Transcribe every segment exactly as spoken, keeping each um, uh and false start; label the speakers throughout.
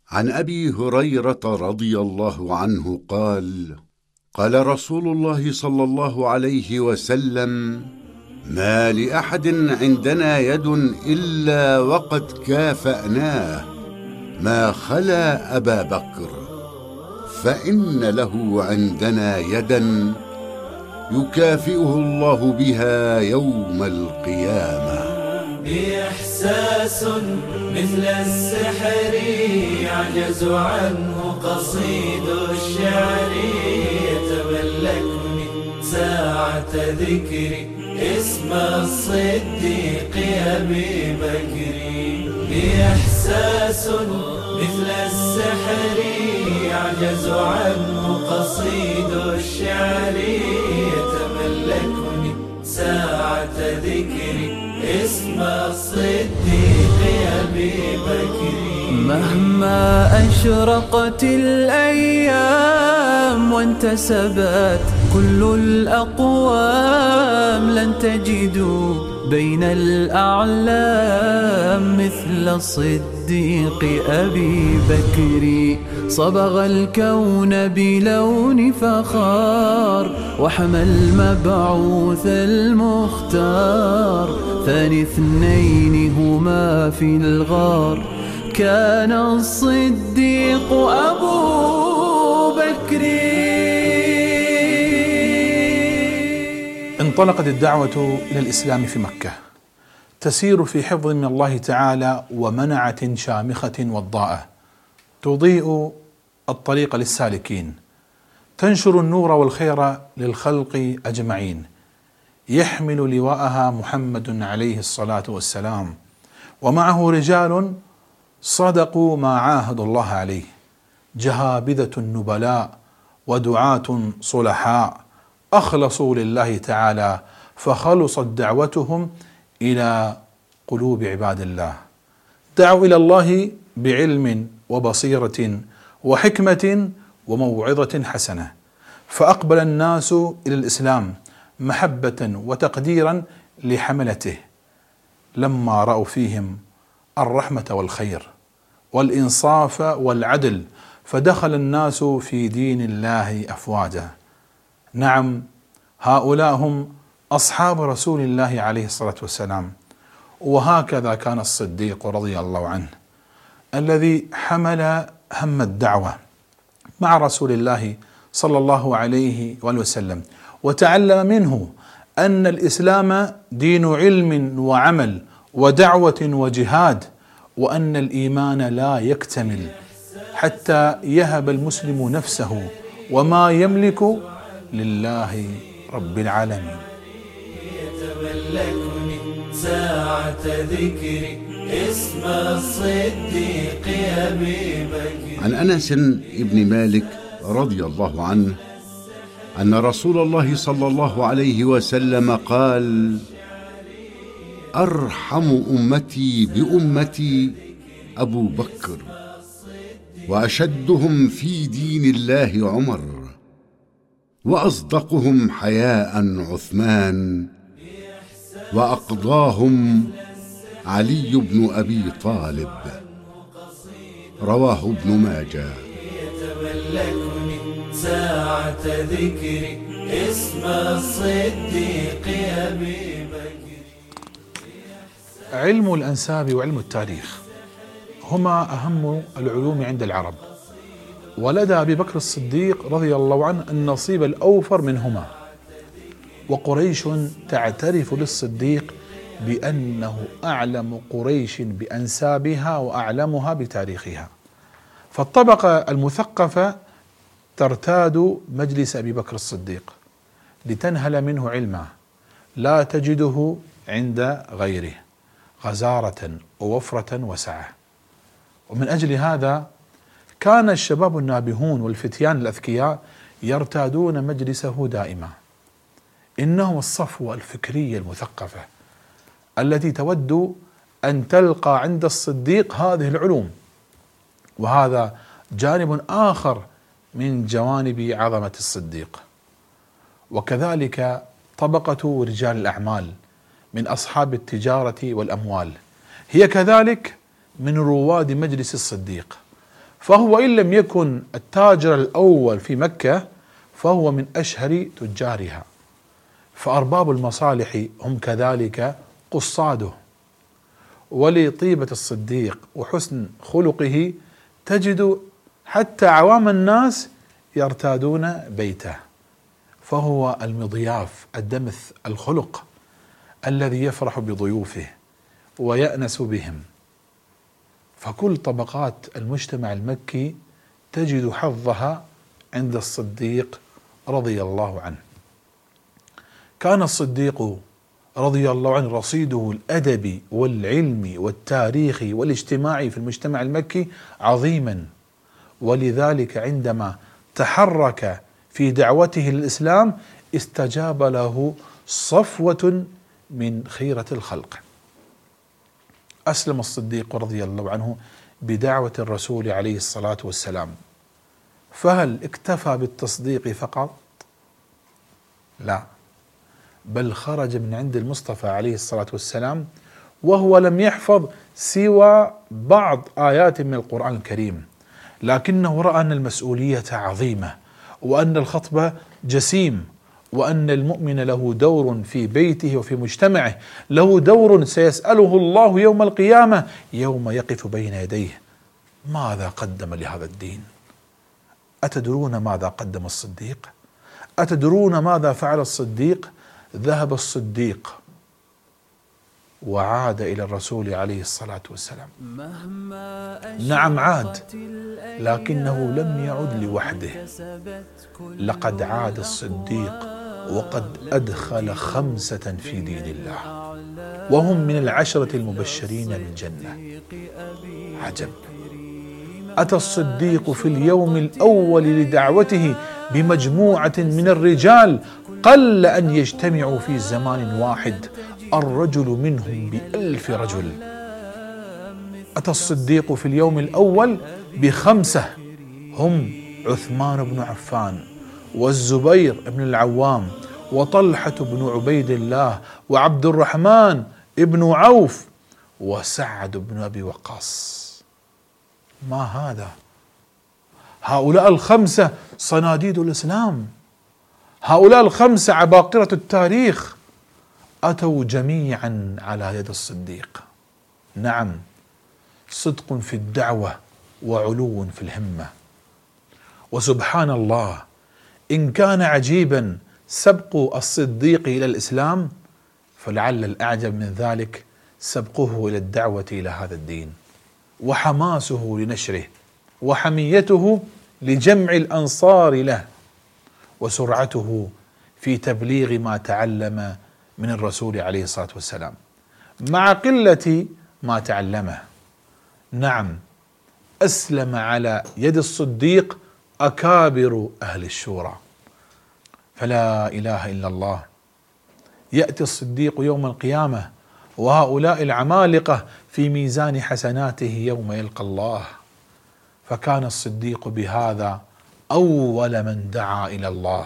Speaker 1: عن أبي هريرة رضي الله عنه قال: قال رسول الله صلى الله عليه وسلم: ما لأحد عندنا يد إلا وقد كافأناه ما خلا أبا بكر، فإن له عندنا يدا يكافئه الله بها يوم القيامة.
Speaker 2: بإحساس مثل السحر يعجز عنه قصيد الشعر، يتملكني ساعة ذكري اسم الصديق أبي بكر. بإحساس مثل السحر يعجز عنه قصيد الشعر، يتملكني ساعة ذكري اسم الصديق أبي بكر.
Speaker 3: مهما أشرقت الأيام وانتسبت كل الأقوام، لن تجدوا بين الأعلام مثل الصديق أبي بكر. صبغ الكون بلون فخار وحمى المبعوث المختار، ثاني اثنين هما في الغار كان الصديق أبو بكر.
Speaker 4: انطلقت الدعوة إلى الإسلام في مكة تسير في حفظ من الله تعالى ومنعة شامخة وضاءة تضيء الطريق للسالكين، تنشر النور والخير للخلق أجمعين. يحمل لواءها محمد عليه الصلاة والسلام، ومعه رجال صدقوا ما عاهدوا الله عليه، جهابذة النبلاء ودعاة صلحاء أخلصوا لله تعالى، فخلصت دعوتهم إلى قلوب عباد الله. دعوا إلى الله بعلم وبصيرة وحكمة وموعظة حسنة، فأقبل الناس إلى الإسلام محبة وتقديرا لحملته، لما رأوا فيهم الرحمة والخير والإنصاف والعدل، فدخل الناس في دين الله أفواجا. نعم، هؤلاء هم أصحاب رسول الله عليه الصلاة والسلام. وهكذا كان الصديق رضي الله عنه الذي حمل هم الدعوة مع رسول الله صلى الله عليه وآله وسلم، وتعلم منه أن الإسلام دين علم وعمل ودعوة وجهاد، وأن الإيمان لا يكتمل حتى يهب المسلم نفسه وما يملك لله رب العالمين.
Speaker 2: يتملكني ساعة ذكري اسم الصديق أبي بكر.
Speaker 1: عن أنس بن مالك رضي الله عنه أن رسول الله صلى الله عليه وسلم قال: أرحم أمتي بأمتي أبو بكر، وأشدهم في دين الله عمر، وأصدقهم حياء عثمان، وأقضاهم علي بن أبي طالب. رواه ابن ماجه.
Speaker 2: يتملكني ساعة ذكري اسم الصديق أبي بكر.
Speaker 4: علم الأنساب وعلم التاريخ هما أهم العلوم عند العرب، ولدى أبي بكر الصديق رضي الله عنه النصيب الأوفر منهما. وقريش تعترف للصديق بأنه أعلم قريش بأنسابها وأعلمها بتاريخها، فالطبقة المثقفة ترتاد مجلس أبي بكر الصديق لتنهل منه علما لا تجده عند غيره، غزارة ووفرة وسعة. ومن أجل هذا كان الشباب النابهون والفتيان الأذكياء يرتادون مجلسه دائما. إنه الصفوة الفكرية المثقفة التي تود أن تلقى عند الصديق هذه العلوم. وهذا جانب آخر من جوانب عظمة الصديق. وكذلك طبقة رجال الأعمال من أصحاب التجارة والأموال هي كذلك من رواد مجلس الصديق، فهو إن لم يكن التاجر الأول في مكة فهو من أشهر تجارها، فأرباب المصالح هم كذلك قصاده. ولطيبة الصديق وحسن خلقه تجد حتى عوام الناس يرتادون بيته، فهو المضياف الدمث الخلق الذي يفرح بضيوفه ويأنس بهم. فكل طبقات المجتمع المكي تجد حظها عند الصديق رضي الله عنه. كان الصديق رضي الله عنه رصيده الأدبي والعلمي والتاريخي والاجتماعي في المجتمع المكي عظيما، ولذلك عندما تحرك في دعوته للإسلام استجاب له صفوة من خيرة الخلق. أسلم الصديق رضي الله عنه بدعوة الرسول عليه الصلاة والسلام، فهل اكتفى بالتصديق فقط؟ لا، بل خرج من عند المصطفى عليه الصلاة والسلام وهو لم يحفظ سوى بعض آيات من القرآن الكريم، لكنه رأى أن المسؤولية عظيمة، وأن الخطبة جسيم، وأن المؤمن له دور في بيته وفي مجتمعه، له دور سيسأله الله يوم القيامة يوم يقف بين يديه: ماذا قدم لهذا الدين؟ أتدرون ماذا قدم الصديق؟ أتدرون ماذا فعل الصديق؟ ذهب الصديق وعاد إلى الرسول عليه الصلاة والسلام. نعم عاد، لكنه لم يعد لوحده، لقد عاد الصديق وقد أدخل خمسة في دين الله، وهم من العشرة المبشرين بالجنة. عجب! أتى الصديق في اليوم الأول لدعوته بمجموعة من الرجال قل أن يجتمعوا في زمان واحد، الرجل منهم بألف رجل. أتى الصديق في اليوم الأول بخمسة، هم عثمان بن عفان والزبير بن العوام وطلحة بن عبيد الله وعبد الرحمن بن عوف وسعد بن أبي وقاص. ما هذا؟ هؤلاء الخمسة صناديد الإسلام، هؤلاء الخمسة عباقرة التاريخ، أتوا جميعا على يد الصديق. نعم، صدق في الدعوة وعلو في الهمة. وسبحان الله، إن كان عجيبا سبق الصديق إلى الإسلام، فلعل الأعجب من ذلك سبقه إلى الدعوة إلى هذا الدين، وحماسه لنشره، وحميته لجمع الأنصار له، وسرعته في تبليغ ما تعلم من الرسول عليه الصلاة والسلام مع قلة ما تعلمه. نعم، أسلم على يد الصديق أكابر أهل الشورى. فلا إله إلا الله. يأتي الصديق يوم القيامة وهؤلاء العمالقة في ميزان حسناته يوم يلقى الله. فكان الصديق بهذا أول من دعا إلى الله.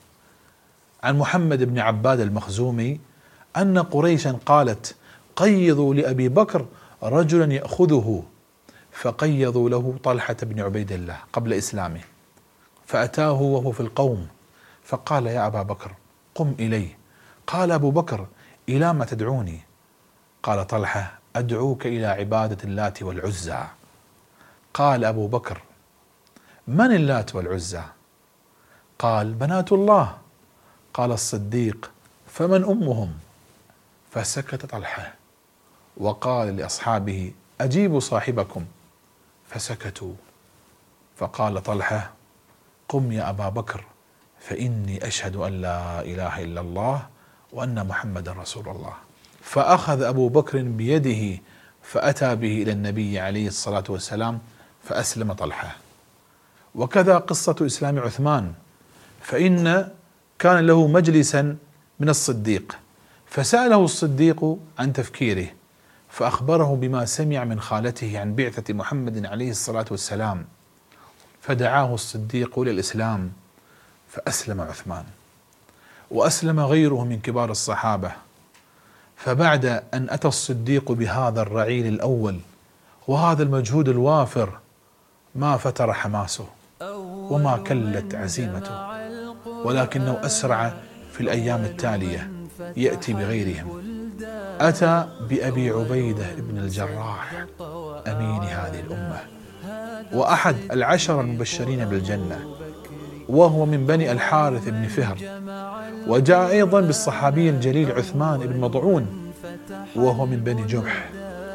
Speaker 4: عن محمد بن عباد المخزومي أن قريشا قالت: قيضوا لأبي بكر رجلا يأخذه، فقيضوا له طلحة بن عبيد الله قبل إسلامه، فأتاه وهو في القوم فقال: يا أبا بكر قم إلي. قال أبو بكر: إلى ما تدعوني؟ قال طلحة: أدعوك إلى عبادة اللات والعزى. قال أبو بكر: من اللات والعزى؟ قال: بنات الله. قال الصديق: فمن أمهم؟ فسكت طلحة وقال لأصحابه: أجيبوا صاحبكم. فسكتوا. فقال طلحة: قم يا أبا بكر، فإني أشهد أن لا إله إلا الله وأن محمد رسول الله. فأخذ أبو بكر بيده فأتى به إلى النبي عليه الصلاة والسلام فأسلم طلحة. وكذا قصة إسلام عثمان، فإن كان له مجلسا من الصديق، فسأله الصديق عن تفكيره، فأخبره بما سمع من خالته عن بعثة محمد عليه الصلاة والسلام، فدعاه الصديق إلى الإسلام فأسلم عثمان، وأسلم غيره من كبار الصحابة. فبعد أن أتى الصديق بهذا الرعيل الأول وهذا المجهود الوافر، ما فتر حماسه وما كلت عزيمته، ولكنه أسرع في الأيام التالية يأتي بغيرهم. أتى بأبي عبيدة بن الجراح أمين هذه الأمة وأحد العشر المبشرين بالجنة، وهو من بني الحارث بن فهر. وجاء أيضا بالصحابي الجليل عثمان بن مضعون وهو من بني جمح.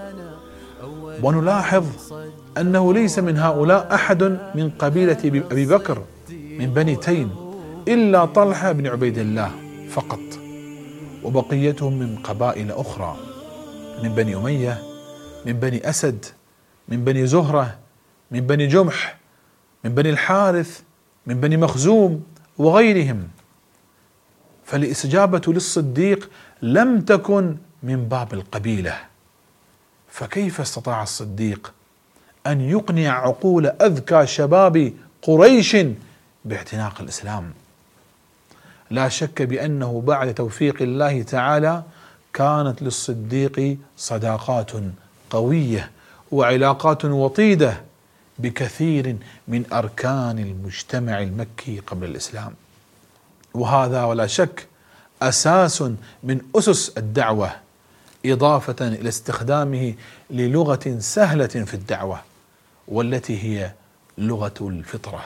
Speaker 4: ونلاحظ أنه ليس من هؤلاء أحد من قبيلة أبي بكر من بني تيم إلا طلحة بن عبيد الله فقط، وبقيتهم من قبائل أخرى، من بني أمية، من بني أسد، من بني زهرة، من بني جمح، من بني الحارث، من بني مخزوم وغيرهم. فالاستجابة للصديق لم تكن من باب القبيلة. فكيف استطاع الصديق أن يقنع عقول أذكى شباب قريش باعتناق الإسلام؟ لا شك بأنه بعد توفيق الله تعالى كانت للصديق صداقات قوية وعلاقات وطيدة بكثير من أركان المجتمع المكي قبل الإسلام، وهذا ولا شك أساس من أسس الدعوة، إضافة إلى استخدامه للغة سهلة في الدعوة والتي هي لغة الفطرة.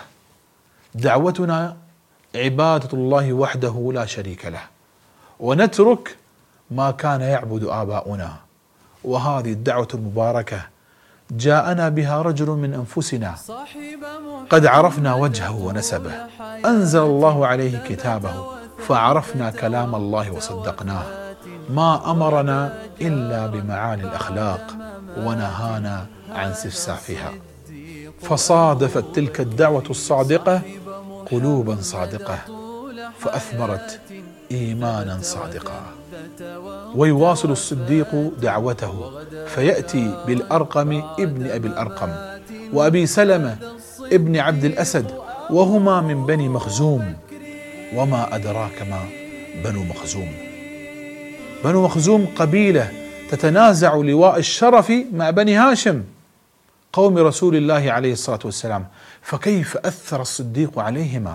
Speaker 4: دعوتنا عبادة الله وحده لا شريك له، ونترك ما كان يعبد آباؤنا. وهذه الدعوة المباركة جاءنا بها رجل من أنفسنا قد عرفنا وجهه ونسبه، أنزل الله عليه كتابه فعرفنا كلام الله وصدقناه، ما أمرنا إلا بمعالي الأخلاق ونهانا عن سفسافها. فصادفت تلك الدعوة الصادقة قلوبا صادقة فأثمرت إيمانا صادقا. ويواصل الصديق دعوته فيأتي بالأرقم ابن أبي الأرقم وأبي سلمة ابن عبد الأسد وهما من بني مخزوم. وما أدراك ما بنو مخزوم؟ بنو مخزوم قبيلة تتنازع لواء الشرف مع بني هاشم قوم رسول الله عليه الصلاة والسلام. فكيف أثر الصديق عليهما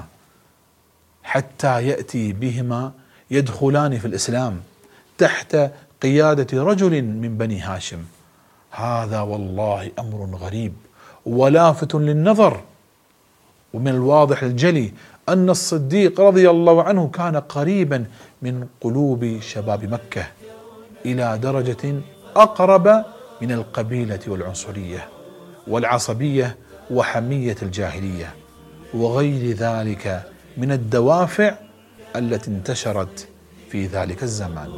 Speaker 4: حتى يأتي بهما يدخلان في الإسلام تحت قيادة رجل من بني هاشم؟ هذا والله أمر غريب ولافت للنظر. ومن الواضح الجلي أن الصديق رضي الله عنه كان قريبا من قلوب شباب مكة إلى درجة أقرب من القبيلة والعنصرية والعصبية وحمية الجاهلية وغير ذلك من الدوافع التي انتشرت في ذلك الزمان.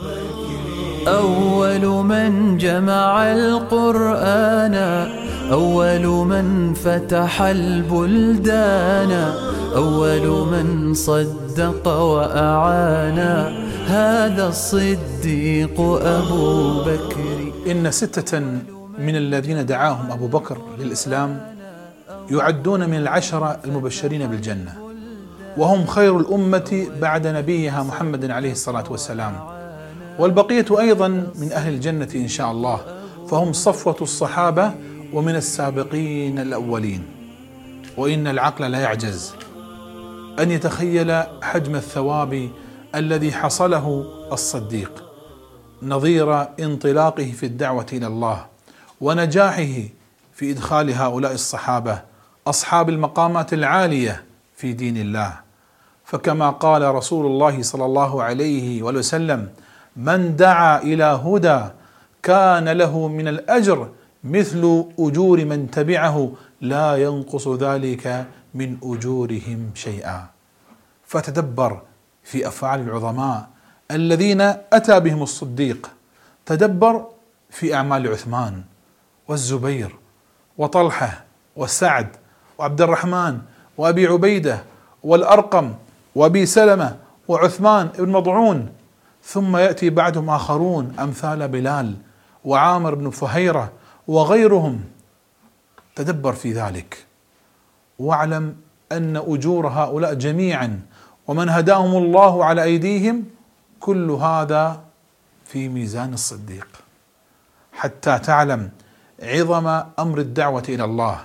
Speaker 3: أول من جمع القرآن، أول من فتح البلدان، أول من صدق وأعانا، هذا الصديق أبو بكر.
Speaker 4: إن ستة من الذين دعاهم أبو بكر للإسلام يعدون من العشرة المبشرين بالجنة، وهم خير الأمة بعد نبيها محمد عليه الصلاة والسلام، والبقية أيضا من أهل الجنة إن شاء الله، فهم صفوة الصحابة ومن السابقين الأولين. وإن العقل لا يعجز أن يتخيل حجم الثواب الذي حصله الصديق نظير انطلاقه في الدعوة إلى الله ونجاحه في إدخال هؤلاء الصحابة أصحاب المقامات العالية في دين الله. فكما قال رسول الله صلى الله عليه وسلم: من دعا إلى هدى كان له من الأجر مثل أجور من تبعه لا ينقص ذلك من أجورهم شيئا. فتدبر في أفعال العظماء الذين أتى بهم الصديق، تدبر في أعمال عثمان والزبير وطلحة وسعد وعبد الرحمن وأبي عبيدة والأرقم وأبي سلمة وعثمان بن مضعون، ثم يأتي بعدهم آخرون أمثال بلال وعامر بن فهيرة وغيرهم. تدبر في ذلك واعلم أن أجور هؤلاء جميعا ومن هداهم الله على أيديهم كل هذا في ميزان الصديق، حتى تعلم عظم أمر الدعوة إلى الله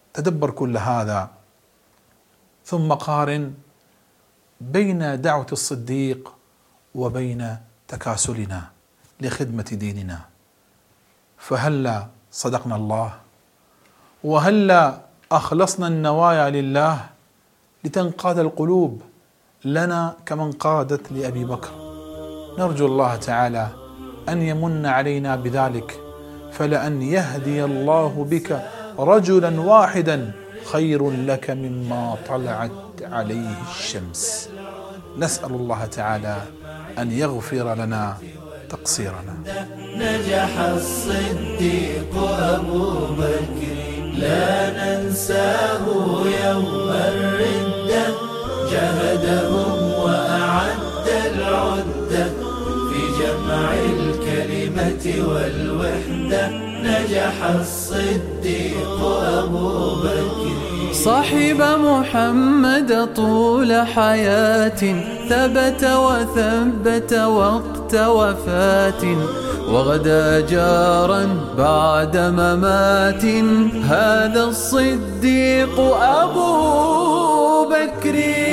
Speaker 4: تدبر كل هذا، ثم قارن بين دعوة الصديق وبين تكاسلنا لخدمة ديننا. فهلا صدقنا الله، وهلا أخلصنا النوايا لله لتنقاد القلوب لنا كما انقادت لأبي بكر. نرجو الله تعالى أن يمن علينا بذلك، فلأن يهدي الله بك رجلا واحدا خير لك مما طلعت عليه الشمس. نسأل الله تعالى أن يغفر لنا تقصيرنا.
Speaker 2: نجح الصديق أبو بكر لا ننساه يوم الردة، جهدهم وأعد العدة في جمع الكلمة والوحدة. نجح الصديق أبو بكر
Speaker 3: صاحب محمد طول حياة، ثبت وثبت وقت وفاة، وغدا جارا بعد ممات. هذا الصديق أبو بكر.